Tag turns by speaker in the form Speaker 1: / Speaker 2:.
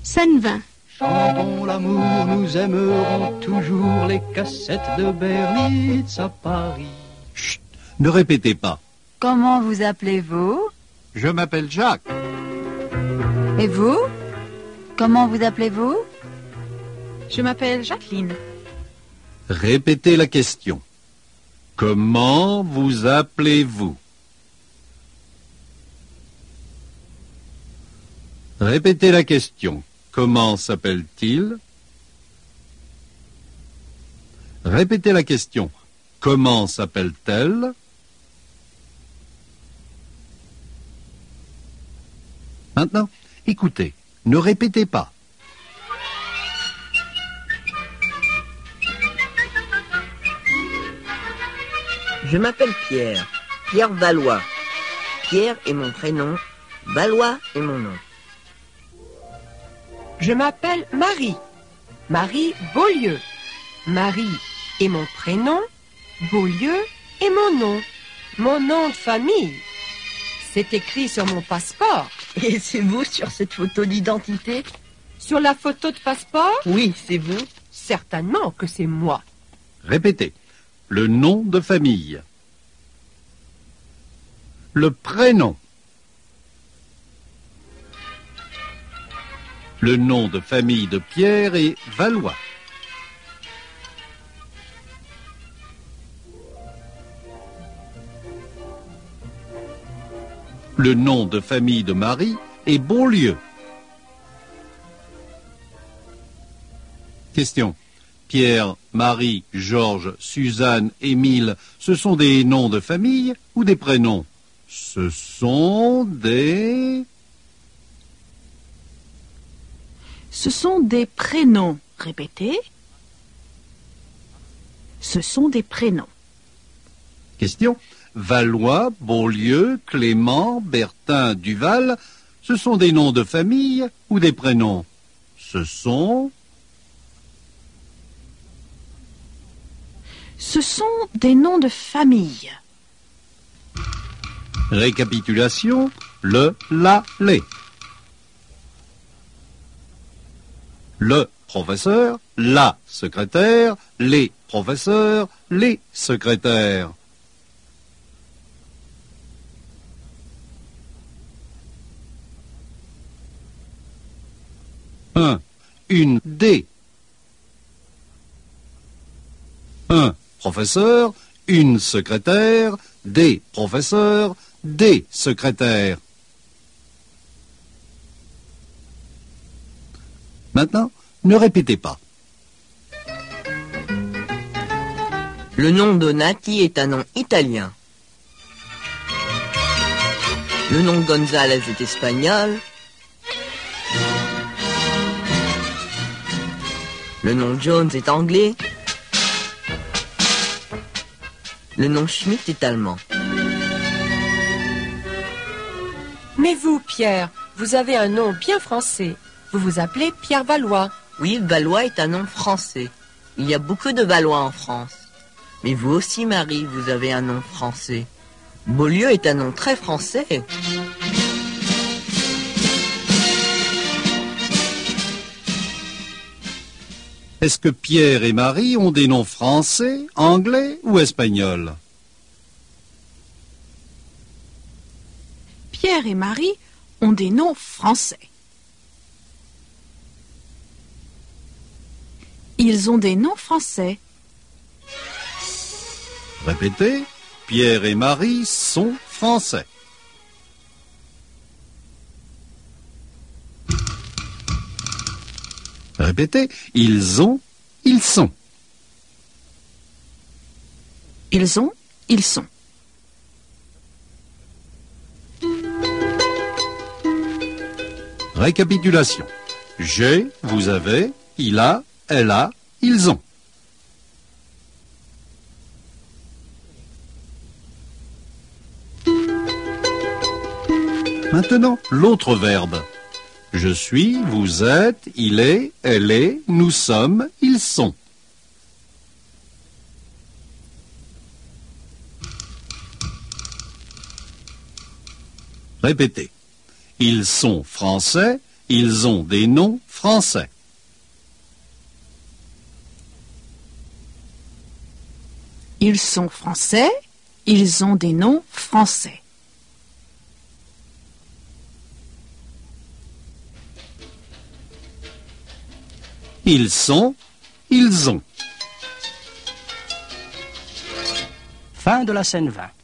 Speaker 1: Ça ne va.
Speaker 2: Chantons l'amour, nous aimerons toujours les cassettes de Berlitz à Paris.
Speaker 3: Chut, ne répétez pas.
Speaker 4: Comment vous appelez-vous?
Speaker 3: Je m'appelle Jacques.
Speaker 4: Et vous? Comment vous appelez-vous?
Speaker 1: Je m'appelle Jacqueline.
Speaker 3: Répétez la question. Comment vous appelez-vous? Répétez la question. Comment s'appelle-t-il? Répétez la question. Comment s'appelle-t-elle? Maintenant, écoutez, ne répétez pas.
Speaker 5: Je m'appelle Pierre, Pierre Valois. Pierre est mon prénom, Valois est mon nom.
Speaker 6: Je m'appelle Marie, Marie Beaulieu. Marie est mon prénom, Beaulieu est mon nom. Mon nom de famille, c'est écrit sur mon passeport.
Speaker 5: Et c'est vous sur cette photo d'identité?
Speaker 6: Sur la photo de passeport?
Speaker 5: Oui, c'est vous.
Speaker 6: Certainement que c'est moi.
Speaker 3: Répétez. Le nom de famille. Le prénom. Le nom de famille de Pierre est Valois. Le nom de famille de Marie est Beaulieu. Question. Pierre, Marie, Georges, Suzanne, Émile, ce sont des noms de famille ou des prénoms? Ce sont des...
Speaker 1: Ce sont des prénoms. Répétez. Ce sont des prénoms.
Speaker 3: Question. Valois, Beaulieu, Clément, Bertin, Duval, ce sont des noms de famille ou des prénoms? Ce sont...
Speaker 1: Ce sont des noms de famille.
Speaker 3: Récapitulation, le, la, les. Le professeur, la secrétaire, les professeurs, les secrétaires. Un, une des. Un professeur, une secrétaire, des professeurs, des secrétaires. Maintenant, ne répétez pas.
Speaker 5: Le nom Donati est un nom italien. Le nom González est espagnol. Le nom Jones est anglais. Le nom Schmidt est allemand.
Speaker 6: Mais vous, Pierre, vous avez un nom bien français. Vous vous appelez Pierre Valois.
Speaker 5: Oui, Valois est un nom français. Il y a beaucoup de Valois en France. Mais vous aussi, Marie, vous avez un nom français. Beaulieu est un nom très français.
Speaker 3: Est-ce que Pierre et Marie ont des noms français, anglais ou espagnols?
Speaker 1: Pierre et Marie ont des noms français. Ils ont des noms français.
Speaker 3: Répétez, Pierre et Marie sont français. Répétez, ils ont, ils sont.
Speaker 1: Ils ont, ils sont.
Speaker 3: Récapitulation. J'ai, vous avez, il a, elle a, ils ont. Maintenant, l'autre verbe. Je suis, vous êtes, il est, elle est, nous sommes, ils sont. Répétez. Ils sont français, Ils ont des noms français.
Speaker 1: Ils sont français. Ils ont des noms français.
Speaker 3: Ils sont, ils ont.
Speaker 7: Fin de la scène 20.